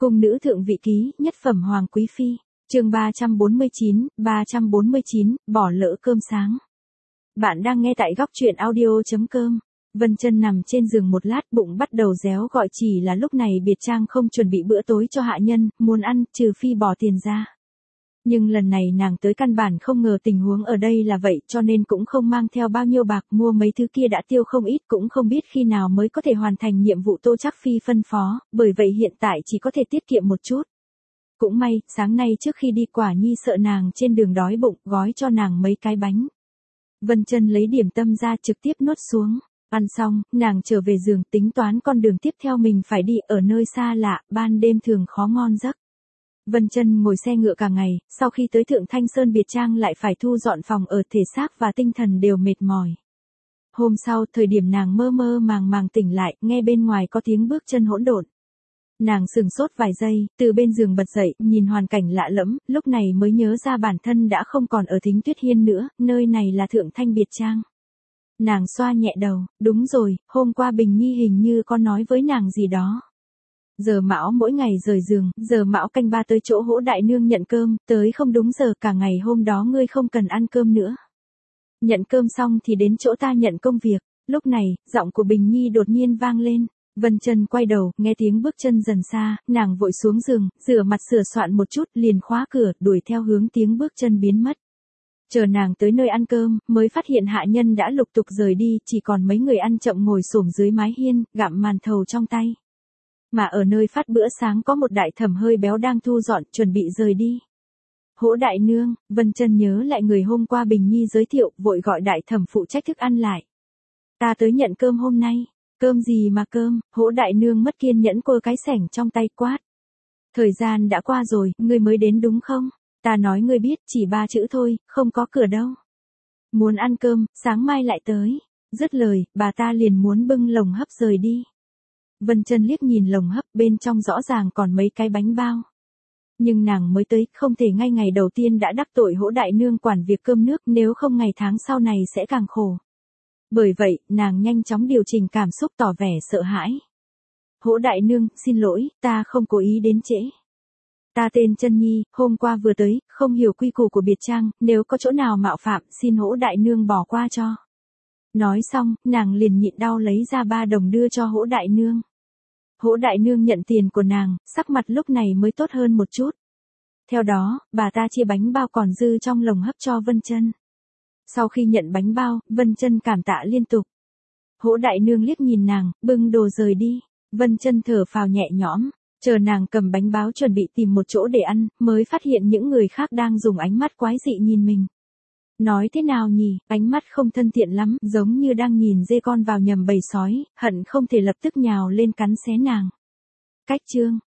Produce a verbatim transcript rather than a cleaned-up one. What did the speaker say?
Cung nữ thượng vị ký, nhất phẩm hoàng quý phi, chương ba trăm bốn mươi chín, ba trăm bốn mươi chín, bỏ lỡ cơm sáng. Bạn đang nghe tại góc truyện audio chấm com. Vân Chân nằm trên giường một lát, bụng bắt đầu réo gọi, chỉ là lúc này biệt trang không chuẩn bị bữa tối cho hạ nhân, muốn ăn, trừ phi bỏ tiền ra. Nhưng lần này nàng tới căn bản không ngờ tình huống ở đây là vậy, cho nên cũng không mang theo bao nhiêu bạc, mua mấy thứ kia đã tiêu không ít, cũng không biết khi nào mới có thể hoàn thành nhiệm vụ Tô Trác Phi phân phó, bởi vậy hiện tại chỉ có thể tiết kiệm một chút. Cũng may, sáng nay trước khi đi Quả Nhi sợ nàng trên đường đói bụng, gói cho nàng mấy cái bánh. Vân Chân lấy điểm tâm ra trực tiếp nuốt xuống. Ăn xong, nàng trở về giường tính toán con đường tiếp theo mình phải đi, ở nơi xa lạ, ban đêm thường khó ngon giấc. Vân Chân ngồi xe ngựa cả ngày, sau khi tới Thượng Thanh Sơn biệt trang lại phải thu dọn phòng ở, thể xác và tinh thần đều mệt mỏi. Hôm sau, thời điểm nàng mơ mơ màng màng tỉnh lại, nghe bên ngoài có tiếng bước chân hỗn độn. Nàng sửng sốt vài giây, từ bên giường bật dậy, nhìn hoàn cảnh lạ lẫm, lúc này mới nhớ ra bản thân đã không còn ở Thính Tuyết Hiên nữa, nơi này là Thượng Thanh biệt trang. Nàng xoa nhẹ đầu, đúng rồi, hôm qua Bình Nhi hình như có nói với nàng gì đó. Giờ Mão mỗi ngày rời giường, giờ Mão canh ba tới chỗ Hỗ đại nương nhận cơm, tới không đúng giờ, cả ngày hôm đó ngươi không cần ăn cơm nữa. Nhận cơm xong thì đến chỗ ta nhận công việc. Lúc này, giọng của Bình Nhi đột nhiên vang lên. Vân Chân quay đầu, nghe tiếng bước chân dần xa, nàng vội xuống giường, rửa mặt sửa soạn một chút, liền khóa cửa, đuổi theo hướng tiếng bước chân biến mất. Chờ nàng tới nơi ăn cơm, mới phát hiện hạ nhân đã lục tục rời đi, chỉ còn mấy người ăn chậm ngồi xổm dưới mái hiên, gặm màn thầu trong tay. Mà ở nơi phát bữa sáng có một đại thẩm hơi béo đang thu dọn, chuẩn bị rời đi. Hỗ đại nương, Vân Chân nhớ lại người hôm qua Bình Nhi giới thiệu, vội gọi đại thẩm phụ trách thức ăn lại. Ta tới nhận cơm hôm nay. Cơm gì mà cơm? Hỗ đại nương mất kiên nhẫn quơ cái sẻng trong tay quát. Thời gian đã qua rồi, ngươi mới đến đúng không? Ta nói ngươi biết, chỉ ba chữ thôi, không có cửa đâu. Muốn ăn cơm, sáng mai lại tới. Dứt lời, bà ta liền muốn bưng lồng hấp rời đi. Vân Chân liếc nhìn lồng hấp, bên trong rõ ràng còn mấy cái bánh bao. Nhưng nàng mới tới, không thể ngay ngày đầu tiên đã đắc tội Hỗ đại nương quản việc cơm nước, nếu không ngày tháng sau này sẽ càng khổ. Bởi vậy, nàng nhanh chóng điều chỉnh cảm xúc, tỏ vẻ sợ hãi. Hỗ đại nương, xin lỗi, ta không cố ý đến trễ. Ta tên Chân Nhi, hôm qua vừa tới, không hiểu quy củ của biệt trang, nếu có chỗ nào mạo phạm, xin Hỗ đại nương bỏ qua cho. Nói xong, nàng liền nhịn đau lấy ra ba đồng đưa cho Hỗ đại nương. Hỗ đại nương nhận tiền của nàng, sắc mặt lúc này mới tốt hơn một chút. Theo đó, bà ta chia bánh bao còn dư trong lồng hấp cho Vân Chân. Sau khi nhận bánh bao, Vân Chân cảm tạ liên tục. Hỗ đại nương liếc nhìn nàng, bưng đồ rời đi. Vân Chân thở phào nhẹ nhõm, chờ nàng cầm bánh bao chuẩn bị tìm một chỗ để ăn, mới phát hiện những người khác đang dùng ánh mắt quái dị nhìn mình. Nói thế nào nhỉ, ánh mắt không thân thiện lắm, giống như đang nhìn dê con vào nhầm bầy sói, hận không thể lập tức nhào lên cắn xé nàng. Cách chương